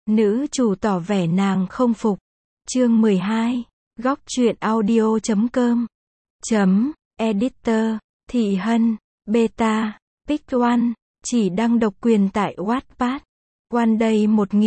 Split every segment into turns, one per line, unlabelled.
Nữ chủ tỏ vẻ nàng không phục. Chương 12. Góc truyện audio.com. Editor. Thị Hân. Beta. Pick One. Chỉ đăng độc quyền tại Wattpad. One Day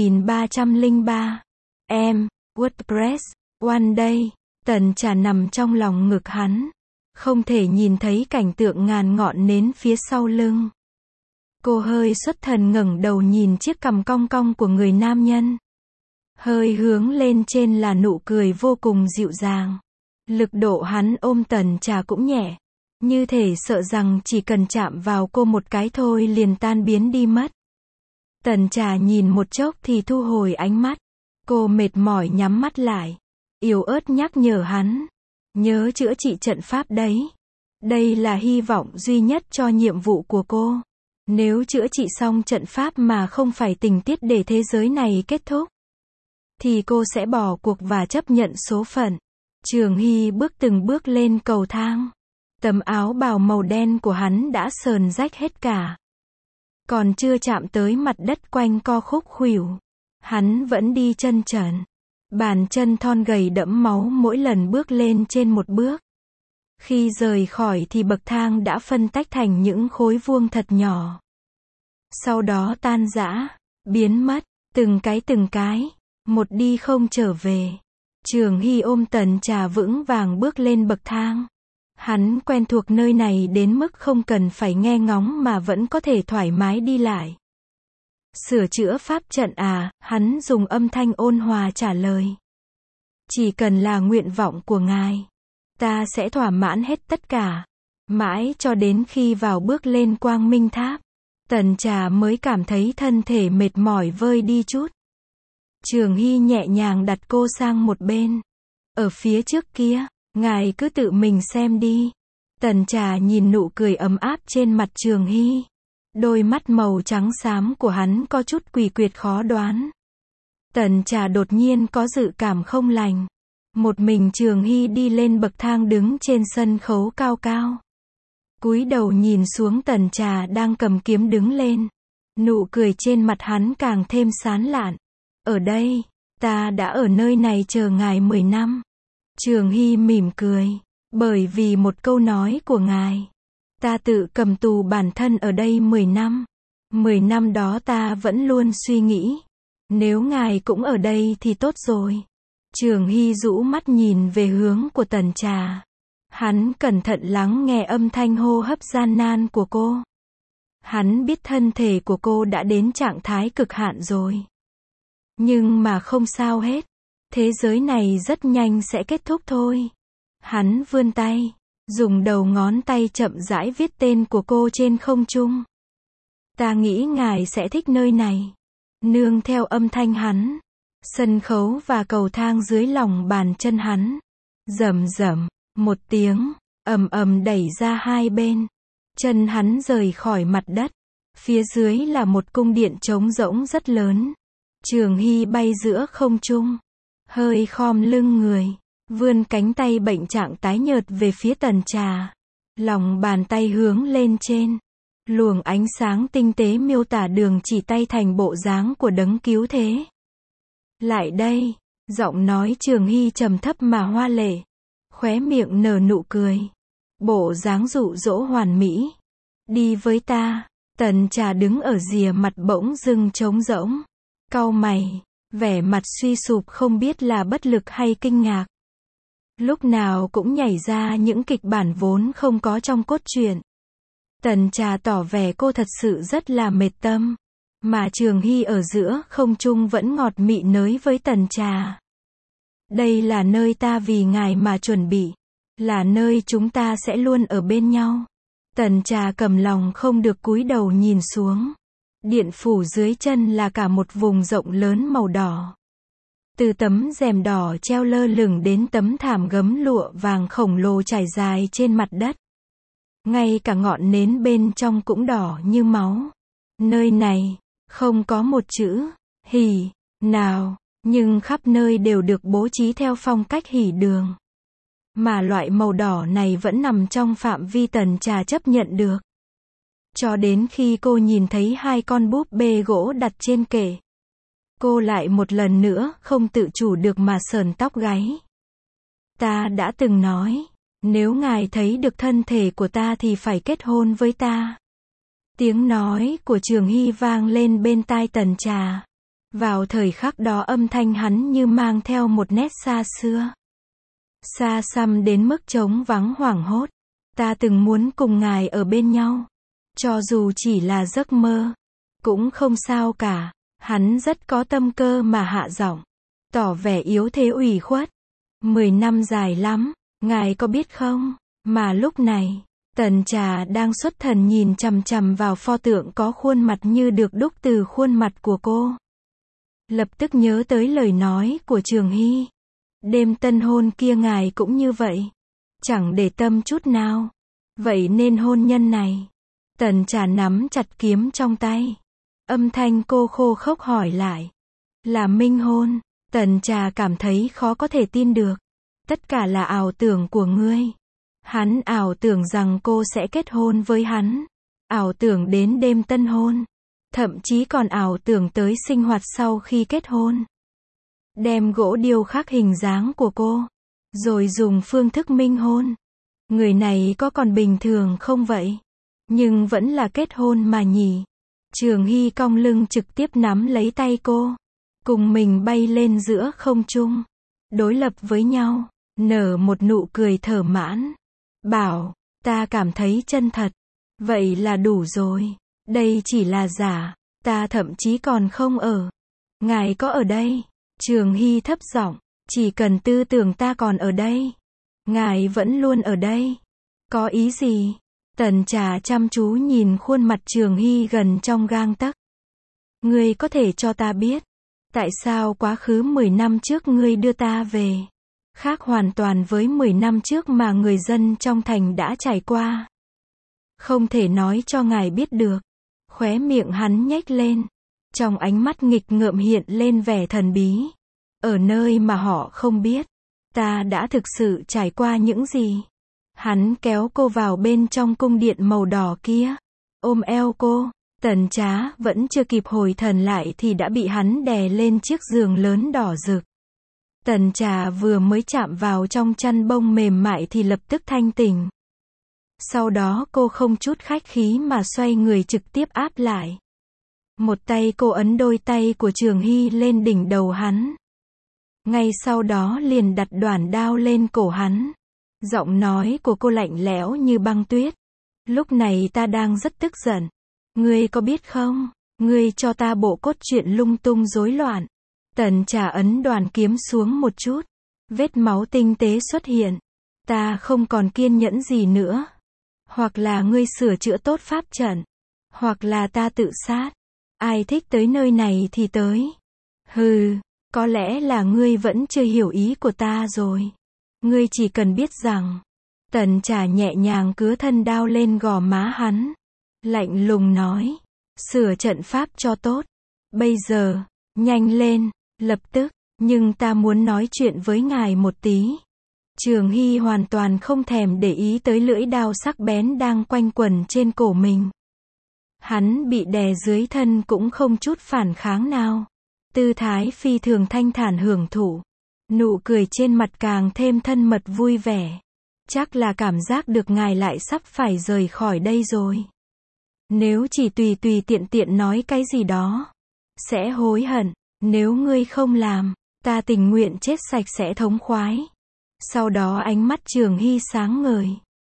1303. WordPress. One Day. Tần Trà nằm trong lòng ngực hắn. Không thể nhìn thấy cảnh tượng ngàn ngọn nến phía sau lưng. Cô hơi xuất thần ngẩng đầu nhìn chiếc cằm cong cong của người nam nhân. Hơi hướng lên trên là nụ cười vô cùng dịu dàng. Lực độ hắn ôm Tần Trà cũng nhẹ. Như thể sợ rằng chỉ cần chạm vào cô một cái thôi liền tan biến đi mất. Tần Trà nhìn một chốc thì thu hồi ánh mắt. Cô mệt mỏi nhắm mắt lại. Yếu ớt nhắc nhở hắn. Nhớ chữa trị trận pháp đấy. Đây là hy vọng duy nhất cho nhiệm vụ của cô. Nếu chữa trị xong trận pháp mà không phải tình tiết để thế giới này kết thúc, thì cô sẽ bỏ cuộc và chấp nhận số phận. Trường Hy bước từng bước lên cầu thang. Tấm áo bào màu đen của hắn đã sờn rách hết cả. Còn chưa chạm tới mặt đất quanh co khúc khuỷu. Hắn vẫn đi chân trần. Bàn chân thon gầy đẫm máu mỗi lần bước lên trên một bước. Khi rời khỏi thì bậc thang đã phân tách thành những khối vuông thật nhỏ. Sau đó tan rã, biến mất, từng cái, một đi không trở về. Trường Hy ôm Tần Trà vững vàng bước lên bậc thang. Hắn quen thuộc nơi này đến mức không cần phải nghe ngóng mà vẫn có thể thoải mái đi lại. Sửa chữa pháp trận à, hắn dùng âm thanh ôn hòa trả lời. Chỉ cần là nguyện vọng của ngài, ta sẽ thỏa mãn hết tất cả. Mãi cho đến khi vào bước lên Quang Minh Tháp, Tần Trà mới cảm thấy thân thể mệt mỏi vơi đi chút. Trường Hy nhẹ nhàng đặt cô sang một bên. Ở phía trước kia, ngài cứ tự mình xem đi. Tần Trà nhìn nụ cười ấm áp trên mặt Trường Hy. Đôi mắt màu trắng xám của hắn có chút quỷ quyệt khó đoán. Tần Trà đột nhiên có dự cảm không lành. Một mình Trường Hy đi lên bậc thang đứng trên sân khấu cao cao. Cúi đầu nhìn xuống Tần Trà đang cầm kiếm đứng lên. Nụ cười trên mặt hắn càng thêm sán lạn. Ở đây, ta đã ở nơi này chờ ngài 10 năm. Trường Hy mỉm cười. Bởi vì một câu nói của ngài, ta tự cầm tù bản thân ở đây 10 năm. 10 năm đó ta vẫn luôn suy nghĩ. Nếu ngài cũng ở đây thì tốt rồi. Trường Hy rũ mắt nhìn về hướng của Tần Trà. Hắn cẩn thận lắng nghe âm thanh hô hấp gian nan của cô. Hắn biết thân thể của cô đã đến trạng thái cực hạn rồi. Nhưng mà không sao hết. Thế giới này rất nhanh sẽ kết thúc thôi. Hắn vươn tay, dùng đầu ngón tay chậm rãi viết tên của cô trên không trung. Ta nghĩ ngài sẽ thích nơi này. Nương theo âm thanh hắn, sân khấu và cầu thang dưới lòng bàn chân hắn. Rầm rầm, một tiếng, ầm ầm đẩy ra hai bên. Chân hắn rời khỏi mặt đất. Phía dưới là một cung điện trống rỗng rất lớn. Trường Hy bay giữa không trung. Hơi khom lưng người. Vươn cánh tay bệnh trạng tái nhợt về phía Tần Trà. Lòng bàn tay hướng lên trên. Luồng ánh sáng tinh tế miêu tả đường chỉ tay thành bộ dáng của đấng cứu thế. Lại đây, giọng nói Trường Hy trầm thấp mà hoa lệ. Khóe miệng nở nụ cười. Bộ dáng dụ dỗ hoàn mỹ. Đi với ta. Tần Trà đứng ở rìa mặt bỗng dưng trống rỗng. Cau mày, vẻ mặt suy sụp không biết là bất lực hay kinh ngạc. Lúc nào cũng nhảy ra những kịch bản vốn không có trong cốt truyện. Tần Trà tỏ vẻ cô thật sự rất là mệt tâm. Mà Trường Hy ở giữa không trung vẫn ngọt mị nới với Tần Trà. Đây là nơi ta vì ngài mà chuẩn bị. Là nơi chúng ta sẽ luôn ở bên nhau. Tần Trà cầm lòng không được cúi đầu nhìn xuống. Điện phủ dưới chân là cả một vùng rộng lớn màu đỏ. Từ tấm rèm đỏ treo lơ lửng đến tấm thảm gấm lụa vàng khổng lồ trải dài trên mặt đất. Ngay cả ngọn nến bên trong cũng đỏ như máu. Nơi này, không có một chữ hỉ nào, nhưng khắp nơi đều được bố trí theo phong cách hỉ đường. Mà loại màu đỏ này vẫn nằm trong phạm vi Tần Trà chấp nhận được. Cho đến khi cô nhìn thấy hai con búp bê gỗ đặt trên kệ. Cô lại một lần nữa không tự chủ được mà sờn tóc gáy. Ta đã từng nói, nếu ngài thấy được thân thể của ta thì phải kết hôn với ta. Tiếng nói của Trường Hy vang lên bên tai Tần Trà. Vào thời khắc đó âm thanh hắn như mang theo một nét xa xưa. Xa xăm đến mức trống vắng hoảng hốt. Ta từng muốn cùng ngài ở bên nhau. Cho dù chỉ là giấc mơ. Cũng không sao cả. Hắn rất có tâm cơ mà hạ giọng. Tỏ vẻ yếu thế ủy khuất. 10 năm dài lắm. Ngài có biết không? Mà lúc này, Tần Trà đang xuất thần nhìn chằm chằm vào pho tượng có khuôn mặt như được đúc từ khuôn mặt của cô. Lập tức nhớ tới lời nói của Trường Hy. Đêm tân hôn kia ngài cũng như vậy. Chẳng để tâm chút nào. Vậy nên hôn nhân này. Tần Trà nắm chặt kiếm trong tay. Âm thanh cô khô khốc hỏi lại. Là minh hôn. Tần Trà cảm thấy khó có thể tin được. Tất cả là ảo tưởng của ngươi. Hắn ảo tưởng rằng cô sẽ kết hôn với hắn. Ảo tưởng đến đêm tân hôn. Thậm chí còn ảo tưởng tới sinh hoạt sau khi kết hôn. Đem gỗ điêu khắc hình dáng của cô. Rồi dùng phương thức minh hôn. Người này có còn bình thường không vậy? Nhưng vẫn là kết hôn mà nhỉ. Trường Hy cong lưng trực tiếp nắm lấy tay cô. Cùng mình bay lên giữa không trung. Đối lập với nhau. Nở một nụ cười thỏa mãn. Bảo, ta cảm thấy chân thật. Vậy là đủ rồi. Đây chỉ là giả. Ta thậm chí còn không ở. Ngài có ở đây? Trường Hy thấp giọng. Chỉ cần tư tưởng ta còn ở đây. Ngài vẫn luôn ở đây. Có ý gì? Tần Trà chăm chú nhìn khuôn mặt Trường Hy gần trong gang tấc. Ngươi có thể cho ta biết. Tại sao quá khứ 10 năm trước ngươi đưa ta về? Khác hoàn toàn với 10 năm trước mà người dân trong thành đã trải qua. Không thể nói cho ngài biết được. Khóe miệng hắn nhếch lên. Trong ánh mắt nghịch ngợm hiện lên vẻ thần bí. Ở nơi mà họ không biết. Ta đã thực sự trải qua những gì? Hắn kéo cô vào bên trong cung điện màu đỏ kia. Ôm eo cô. Tần Trá vẫn chưa kịp hồi thần lại thì đã bị hắn đè lên chiếc giường lớn đỏ rực. Tần Trà vừa mới chạm vào trong chăn bông mềm mại thì lập tức thanh tỉnh. Sau đó cô không chút khách khí mà xoay người trực tiếp áp lại. Một tay cô ấn đôi tay của Trường Hy lên đỉnh đầu hắn. Ngay sau đó liền đặt đoản đao lên cổ hắn. Giọng nói của cô lạnh lẽo như băng tuyết. Lúc này ta đang rất tức giận. Ngươi có biết không? Ngươi cho ta bộ cốt truyện lung tung rối loạn. Tần Trà ấn đoàn kiếm xuống một chút. Vết máu tinh tế xuất hiện. Ta không còn kiên nhẫn gì nữa. Hoặc là ngươi sửa chữa tốt pháp trận. Hoặc là ta tự sát. Ai thích tới nơi này thì tới. Hừ, có lẽ là ngươi vẫn chưa hiểu ý của ta rồi. Ngươi chỉ cần biết rằng. Tần Trà nhẹ nhàng cứa thân đao lên gò má hắn. Lạnh lùng nói. Sửa trận pháp cho tốt. Bây giờ, nhanh lên, lập tức, nhưng ta muốn nói chuyện với ngài một tí. Trường Hy hoàn toàn không thèm để ý tới lưỡi đao sắc bén đang quanh quẩn trên cổ mình. Hắn bị đè dưới thân cũng không chút phản kháng nào. Tư thái phi thường thanh thản hưởng thụ. Nụ cười trên mặt càng thêm thân mật vui vẻ. Chắc là cảm giác được ngài lại sắp phải rời khỏi đây rồi. Nếu chỉ tùy tiện tiện nói cái gì đó, sẽ hối hận. Nếu ngươi không làm, ta tình nguyện chết sạch sẽ thống khoái. Sau đó ánh mắt Trường Hy sáng ngời.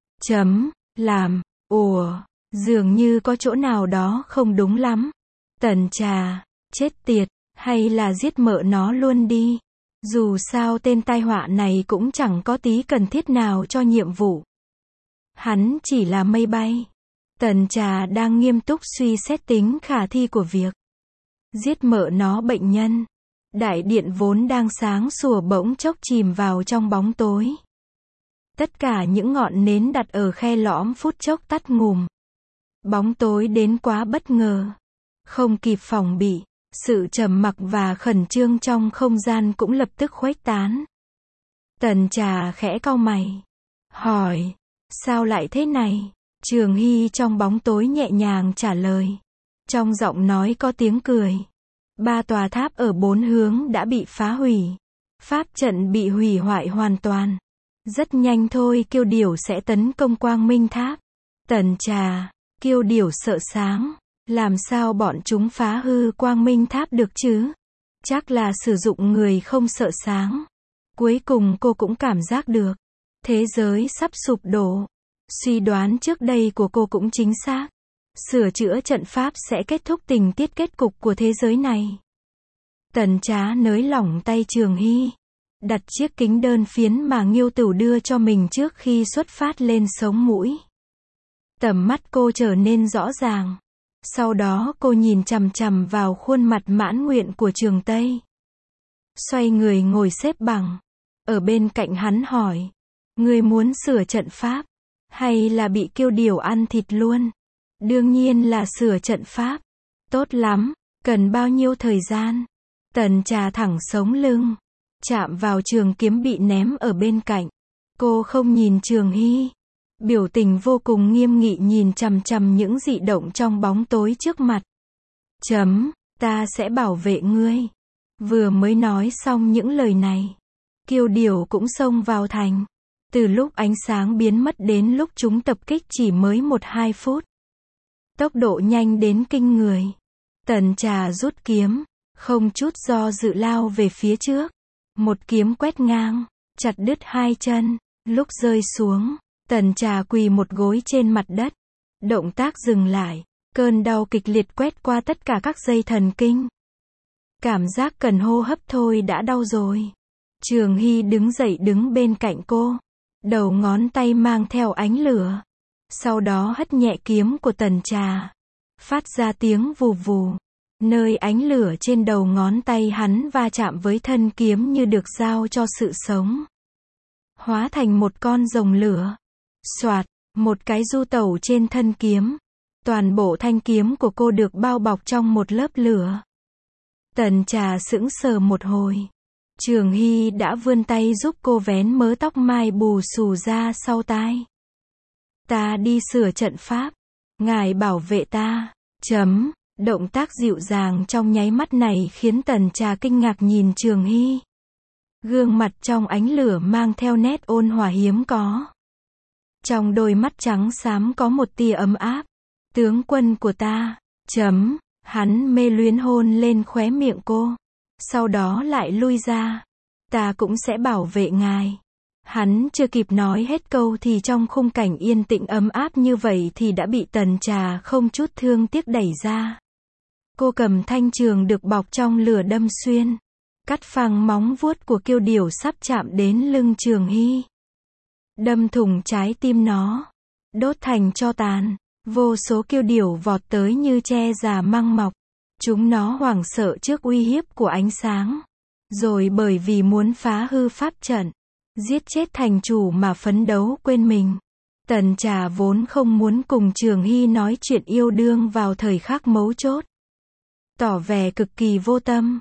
Làm, dường như có chỗ nào đó không đúng lắm. Tần Trà, chết tiệt, hay là giết mợ nó luôn đi. Dù sao tên tai họa này cũng chẳng có tí cần thiết nào cho nhiệm vụ. Hắn chỉ là mây bay. Tần Trà đang nghiêm túc suy xét tính khả thi của việc giết mợ nó bệnh nhân. Đại điện vốn đang sáng sủa bỗng chốc chìm vào trong bóng tối. Tất cả những ngọn nến đặt ở khe lõm phút chốc tắt ngùm. Bóng tối đến quá bất ngờ. Không kịp phòng bị, sự trầm mặc và khẩn trương trong không gian cũng lập tức khuếch tán. Tần Trà khẽ cau mày. Hỏi, sao lại thế này? Trường Hy trong bóng tối nhẹ nhàng trả lời. Trong giọng nói có tiếng cười. 3 tòa tháp ở 4 hướng đã bị phá hủy. Pháp trận bị hủy hoại hoàn toàn. Rất nhanh thôi Kiêu Điểu sẽ tấn công Quang Minh Tháp. Tần Trà, Kiêu Điểu sợ sáng. Làm sao bọn chúng phá hư Quang Minh Tháp được chứ? Chắc là sử dụng người không sợ sáng. Cuối cùng cô cũng cảm giác được. Thế giới sắp sụp đổ. Suy đoán trước đây của cô cũng chính xác. Sửa chữa trận pháp sẽ kết thúc tình tiết kết cục của thế giới này. Tần Trá nới lỏng tay Trường Hy. Đặt chiếc kính đơn phiến mà Nghiêu Tửu đưa cho mình trước khi xuất phát lên sống mũi. Tầm mắt cô trở nên rõ ràng. Sau đó cô nhìn chằm chằm vào khuôn mặt mãn nguyện của Trường Tây. Xoay người ngồi xếp bằng. Ở bên cạnh hắn hỏi. Ngươi muốn sửa trận pháp? Hay là bị Kiêu Điểu ăn thịt luôn? Đương nhiên là sửa trận pháp. Tốt lắm, cần bao nhiêu thời gian? Tần Trà thẳng sống lưng. Chạm vào trường kiếm bị ném ở bên cạnh. Cô không nhìn Trường Hy. Biểu tình vô cùng nghiêm nghị nhìn chằm chằm những dị động trong bóng tối trước mặt. Ta sẽ bảo vệ ngươi. Vừa mới nói xong những lời này. Kiêu Điểu cũng xông vào thành. Từ lúc ánh sáng biến mất đến lúc chúng tập kích chỉ mới 1-2 phút. Tốc độ nhanh đến kinh người. Tần Trà rút kiếm, không chút do dự lao về phía trước. Một kiếm quét ngang, chặt đứt 2 chân. Lúc rơi xuống, Tần Trà quỳ một gối trên mặt đất. Động tác dừng lại, cơn đau kịch liệt quét qua tất cả các dây thần kinh. Cảm giác cần hô hấp thôi đã đau rồi. Trường Hy đứng dậy đứng bên cạnh cô. Đầu ngón tay mang theo ánh lửa. Sau đó hất nhẹ kiếm của Tần Trà. Phát ra tiếng vù vù. Nơi ánh lửa trên đầu ngón tay hắn va chạm với thân kiếm như được giao cho sự sống. Hóa thành một con rồng lửa. Soạt, một cái du tẩu trên thân kiếm. Toàn bộ thanh kiếm của cô được bao bọc trong một lớp lửa. Tần Trà sững sờ một hồi. Trường Hy đã vươn tay giúp cô vén mớ tóc mai bù xù ra sau tai. Ta đi sửa trận pháp. Ngài bảo vệ ta. Động tác dịu dàng trong nháy mắt này khiến Tần Trà kinh ngạc nhìn Trường Hy. Gương mặt trong ánh lửa mang theo nét ôn hòa hiếm có. Trong đôi mắt trắng xám có một tia ấm áp. Tướng quân của ta. Hắn mê luyến hôn lên khóe miệng cô. Sau đó lại lui ra. Ta cũng sẽ bảo vệ ngài. Hắn chưa kịp nói hết câu thì trong khung cảnh yên tĩnh ấm áp như vậy thì đã bị Tần Trà không chút thương tiếc đẩy ra. Cô cầm thanh trường được bọc trong lửa đâm xuyên. Cắt phăng móng vuốt của Kiêu Điểu sắp chạm đến lưng Trường Hy. Đâm thủng trái tim nó. Đốt thành tro tàn. Vô số Kiêu Điểu vọt tới như tre già măng mọc. Chúng nó hoảng sợ trước uy hiếp của ánh sáng. Rồi bởi vì muốn phá hư pháp trận, giết chết thành chủ mà phấn đấu quên mình. Tần Trà vốn không muốn cùng Trường Hy nói chuyện yêu đương vào thời khắc mấu chốt. Tỏ vẻ cực kỳ vô tâm.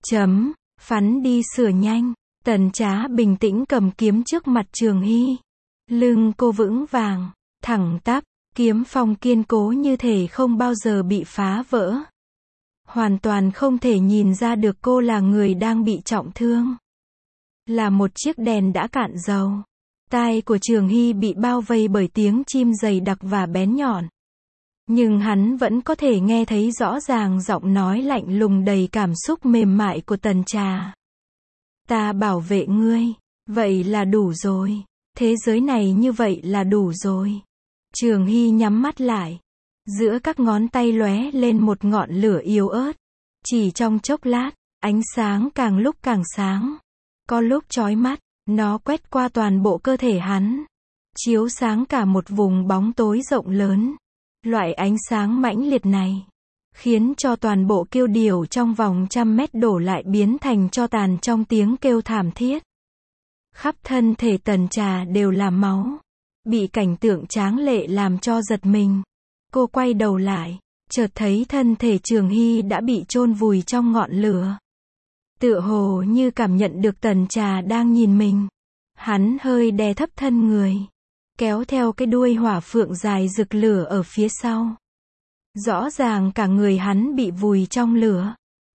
Phắn đi sửa nhanh. Tần Trá bình tĩnh cầm kiếm trước mặt Trường Hy. Lưng cô vững vàng, thẳng tắp, kiếm phong kiên cố như thể không bao giờ bị phá vỡ. Hoàn toàn không thể nhìn ra được cô là người đang bị trọng thương. Là một chiếc đèn đã cạn dầu. Tai của Trường Hy bị bao vây bởi tiếng chim dày đặc và bén nhọn. Nhưng hắn vẫn có thể nghe thấy rõ ràng giọng nói lạnh lùng đầy cảm xúc mềm mại của Tần Trà. Ta bảo vệ ngươi, vậy là đủ rồi. Thế giới này như vậy là đủ rồi. Trường Hy nhắm mắt lại. Giữa các ngón tay lóe lên một ngọn lửa yếu ớt. Chỉ trong chốc lát, ánh sáng càng lúc càng sáng. Có lúc chói mắt, nó quét qua toàn bộ cơ thể hắn. Chiếu sáng cả một vùng bóng tối rộng lớn. Loại ánh sáng mãnh liệt này khiến cho toàn bộ Kiêu Điểu trong vòng 100 mét đổ lại biến thành tro tàn trong tiếng kêu thảm thiết. Khắp thân thể Tần Trà đều là máu. Bị cảnh tượng tráng lệ làm cho giật mình. Cô quay đầu lại, chợt thấy thân thể Trường Hy đã bị chôn vùi trong ngọn lửa. Tựa hồ như cảm nhận được Tần Trà đang nhìn mình. Hắn hơi đè thấp thân người, kéo theo cái đuôi hỏa phượng dài rực lửa ở phía sau. Rõ ràng cả người hắn bị vùi trong lửa.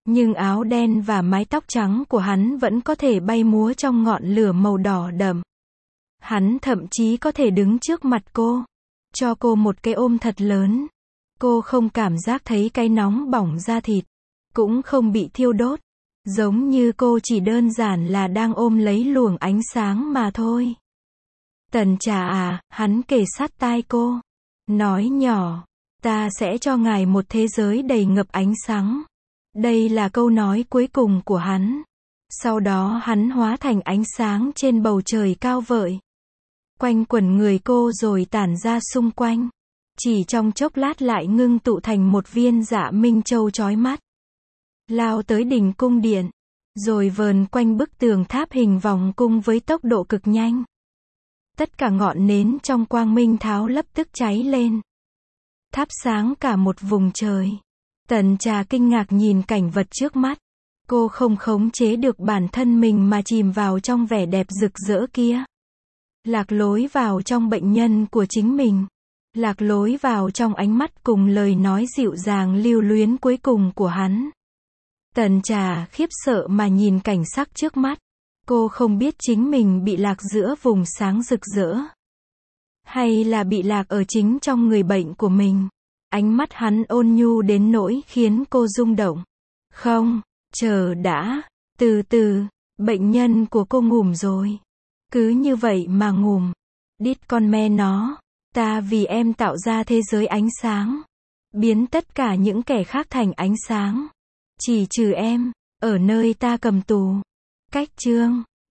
Nhưng áo đen và mái tóc trắng của hắn vẫn có thể bay múa trong ngọn lửa màu đỏ đậm. Hắn thậm chí có thể đứng trước mặt cô, cho cô một cái ôm thật lớn. Cô không cảm giác thấy cái nóng bỏng da thịt, cũng không bị thiêu đốt, giống như cô chỉ đơn giản là đang ôm lấy luồng ánh sáng mà thôi. Tần Trà à, hắn kề sát tai cô, nói nhỏ, ta sẽ cho ngài một thế giới đầy ngập ánh sáng. Đây là câu nói cuối cùng của hắn. Sau đó hắn hóa thành ánh sáng trên bầu trời cao vợi, quanh quẩn người cô rồi tản ra xung quanh. Chỉ trong chốc lát lại ngưng tụ thành một viên dạ minh châu chói mắt, lao tới đỉnh cung điện, rồi vờn quanh bức tường tháp hình vòng cung với tốc độ cực nhanh. Tất cả ngọn nến trong quang minh tháo lập tức cháy lên, thắp sáng cả một vùng trời. Tần Trà kinh ngạc nhìn cảnh vật trước mắt. Cô không khống chế được bản thân mình mà chìm vào trong vẻ đẹp rực rỡ kia. Lạc lối vào trong bệnh nhân của chính mình. Lạc lối vào trong ánh mắt cùng lời nói dịu dàng lưu luyến cuối cùng của hắn. Tần Trà khiếp sợ mà nhìn cảnh sắc trước mắt. Cô không biết chính mình bị lạc giữa vùng sáng rực rỡ, hay là bị lạc ở chính trong người bệnh của mình. Ánh mắt hắn ôn nhu đến nỗi khiến cô rung động. Không, chờ đã, từ từ, bệnh nhân của cô ngủm rồi. Cứ như vậy mà ngủm. Đít con me nó, ta vì em tạo ra thế giới ánh sáng, biến tất cả những kẻ khác thành ánh sáng, chỉ trừ em, ở nơi ta cầm tù. Cách chương